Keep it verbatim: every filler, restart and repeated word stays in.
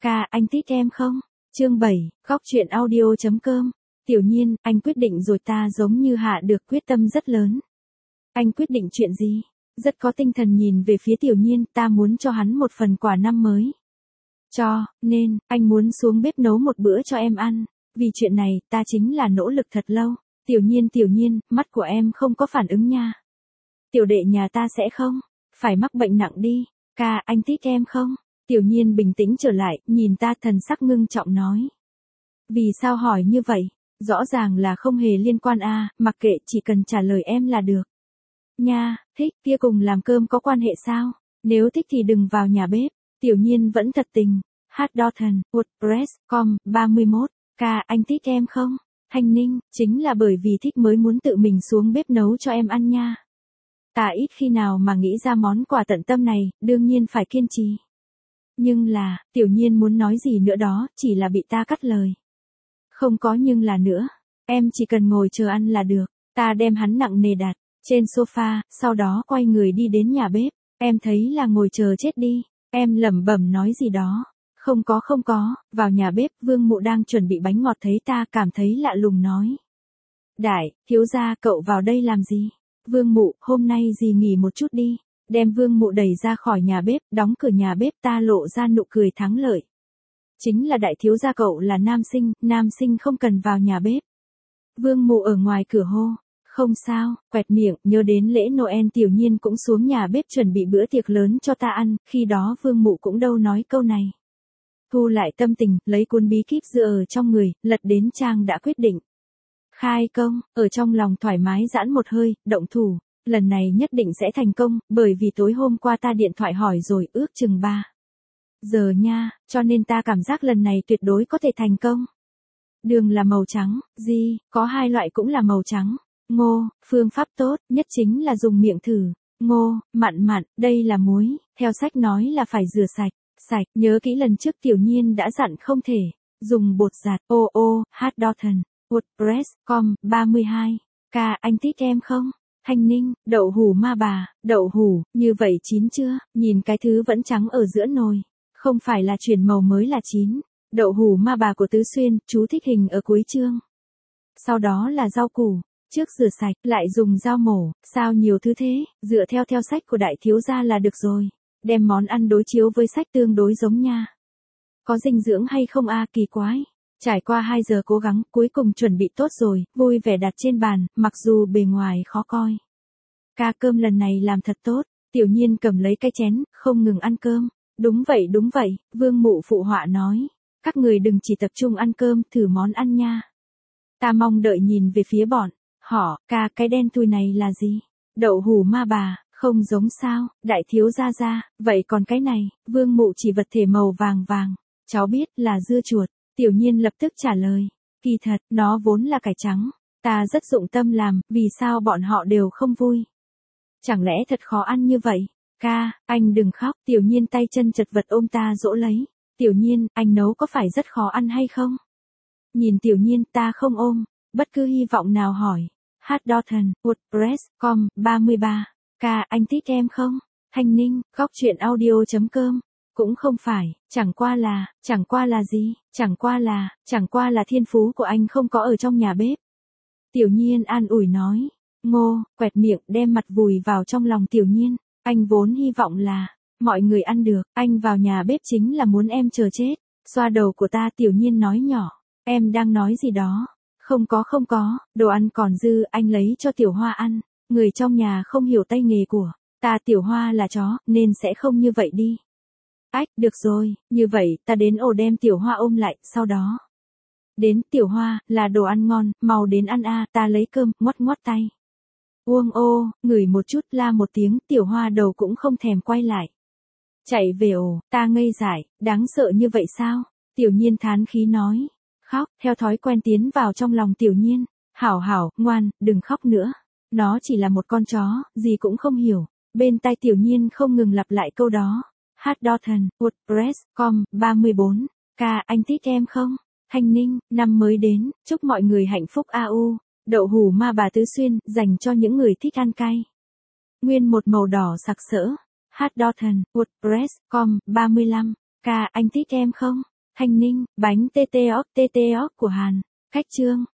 Ca, anh thích em không? Chương bảy, góc truyện audio chấm com. Tiểu Nhiên, anh quyết định rồi. Ta giống như hạ được quyết tâm rất lớn. Anh quyết định chuyện gì? Rất có tinh thần nhìn về phía Tiểu Nhiên. Ta muốn cho hắn một phần quà năm mới. Cho, nên, anh muốn xuống bếp nấu một bữa cho em ăn. Vì chuyện này, ta chính là nỗ lực thật lâu. Tiểu Nhiên, Tiểu Nhiên, mắt của em không có phản ứng nha. Tiểu đệ nhà ta sẽ không phải mắc bệnh nặng đi. Ca, anh thích em không? Tiểu Nhiên bình tĩnh trở lại, nhìn ta, thần sắc ngưng trọng nói. Vì sao hỏi như vậy? Rõ ràng là không hề liên quan a, à, mặc kệ, chỉ cần trả lời em là được. Nha, thích, kia cùng làm cơm có quan hệ sao? Nếu thích thì đừng vào nhà bếp. Tiểu Nhiên vẫn thật tình. Hát đo thần, WordPress, com, ba mươi mốt. Ca, anh thích em không? Thanh Ninh, chính là bởi vì thích mới muốn tự mình xuống bếp nấu cho em ăn nha. Ta ít khi nào mà nghĩ ra món quà tận tâm này, đương nhiên phải kiên trì. Nhưng là, Tiểu Nhiên muốn nói gì nữa đó, chỉ là bị ta cắt lời. Không có nhưng là nữa, em chỉ cần ngồi chờ ăn là được. Ta đem hắn nặng nề đặt trên sofa, sau đó quay người đi đến nhà bếp. Em thấy là ngồi chờ chết đi. Em lẩm bẩm nói gì đó. Không có không có, vào nhà bếp, Vương Mụ đang chuẩn bị bánh ngọt thấy ta cảm thấy lạ lùng nói. Đại, thiếu gia, cậu vào đây làm gì? Vương Mụ, hôm nay dì nghỉ một chút đi. Đem Vương Mụ đẩy ra khỏi nhà bếp, đóng cửa nhà bếp, ta lộ ra nụ cười thắng lợi. Chính là đại thiếu gia, cậu là nam sinh, nam sinh không cần vào nhà bếp. Vương Mụ ở ngoài cửa hô. Không sao, quẹt miệng, nhớ đến lễ Noel Tiểu Nhiên cũng xuống nhà bếp chuẩn bị bữa tiệc lớn cho ta ăn, khi đó Vương Mụ cũng đâu nói câu này. Thu lại tâm tình, lấy cuốn bí kíp dựa ở trong người, lật đến trang đã quyết định. Khai công, ở trong lòng thoải mái giãn một hơi, động thủ. Lần này nhất định sẽ thành công, bởi vì tối hôm qua ta điện thoại hỏi rồi, ước chừng ba giờ nha, cho nên ta cảm giác lần này tuyệt đối có thể thành công. Đường là màu trắng, gì, có hai loại cũng là màu trắng. Ngô, phương pháp tốt nhất chính là dùng miệng thử. Ngô, mặn mặn, đây là muối, theo sách nói là phải rửa sạch. Sạch, nhớ kỹ lần trước Tiểu Nhiên đã dặn không thể dùng bột giặt. Ô ô, hát đo thần, WordPress, com, ba mươi hai. Ca, anh thích em không? Thanh Ninh, đậu hủ ma bà, đậu hủ, như vậy chín chưa? Nhìn cái thứ vẫn trắng ở giữa nồi. Không phải là chuyển màu mới là chín. Đậu hủ ma bà của Tứ Xuyên, chú thích hình ở cuối chương. Sau đó là rau củ. Trước rửa sạch, lại dùng dao mổ. Sao nhiều thứ thế? Dựa theo theo sách của đại thiếu gia là được rồi. Đem món ăn đối chiếu với sách tương đối giống nha. Có dinh dưỡng hay không a, kỳ quái. Trải qua hai giờ cố gắng, cuối cùng chuẩn bị tốt rồi, vui vẻ đặt trên bàn, mặc dù bề ngoài khó coi. Ca, cơm lần này làm thật tốt. Tiểu Nhiên cầm lấy cái chén, không ngừng ăn cơm. Đúng vậy đúng vậy, Vương Mụ phụ họa nói. Các người đừng chỉ tập trung ăn cơm, thử món ăn nha. Ta mong đợi nhìn về phía bọn họ. Ca, cái đen thui này là gì? Đậu hủ ma bà. Không giống sao, đại thiếu gia gia, vậy còn cái này? Vương Mụ chỉ vật thể màu vàng vàng. Cháu biết là dưa chuột. Tiểu Nhiên lập tức trả lời. Kỳ thật, nó vốn là cải trắng. Ta rất dụng tâm làm, vì sao bọn họ đều không vui? Chẳng lẽ thật khó ăn như vậy? Ca, anh đừng khóc. Tiểu Nhiên tay chân chật vật ôm ta dỗ lấy. Tiểu Nhiên, anh nấu có phải rất khó ăn hay không? Nhìn Tiểu Nhiên, ta không ôm bất cứ hy vọng nào hỏi. Hát đo thần, WordPress, com, ba mươi ba. Ca, anh thích em không? Thanh Ninh, góc truyện audio chấm com. Cũng không phải, chẳng qua là, chẳng qua là gì, chẳng qua là, chẳng qua là thiên phú của anh không có ở trong nhà bếp. Tiểu Nhiên an ủi nói. Ngô, quẹt miệng, đem mặt vùi vào trong lòng Tiểu Nhiên. Anh vốn hy vọng là, mọi người ăn được, anh vào nhà bếp chính là muốn em chờ chết. Xoa đầu của ta, Tiểu Nhiên nói nhỏ. Em đang nói gì đó? Không có không có, đồ ăn còn dư, anh lấy cho Tiểu Hoa ăn. Người trong nhà không hiểu tay nghề của ta, Tiểu Hoa là chó, nên sẽ không như vậy đi. Ách, được rồi, như vậy, ta đến ổ đem Tiểu Hoa ôm lại, sau đó. Đến, Tiểu Hoa, là đồ ăn ngon, mau đến ăn a, ta lấy cơm, ngoắt ngoắt tay. Uông ô, ngửi một chút, la một tiếng, Tiểu Hoa đầu cũng không thèm quay lại. Chạy về ổ, ta ngây dại, đáng sợ như vậy sao? Tiểu Nhiên thán khí nói. Khóc, theo thói quen tiến vào trong lòng Tiểu Nhiên. Hảo hảo, ngoan, đừng khóc nữa. Nó chỉ là một con chó, gì cũng không hiểu. Bên tai Tiểu Nhiên không ngừng lặp lại câu đó. Hát đo thần, WordPress, com, ba mươi bốn. Ca, anh thích em không? Thanh Ninh, năm mới đến, chúc mọi người hạnh phúc a u. Đậu hủ ma bà Tứ Xuyên, dành cho những người thích ăn cay. Nguyên một màu đỏ sặc sỡ. Hát đo thần, WordPress, com, ba mươi lăm. Ca, anh thích em không? Thanh Ninh, bánh tê tê óp tê tê óp của Hàn. Khách Trương.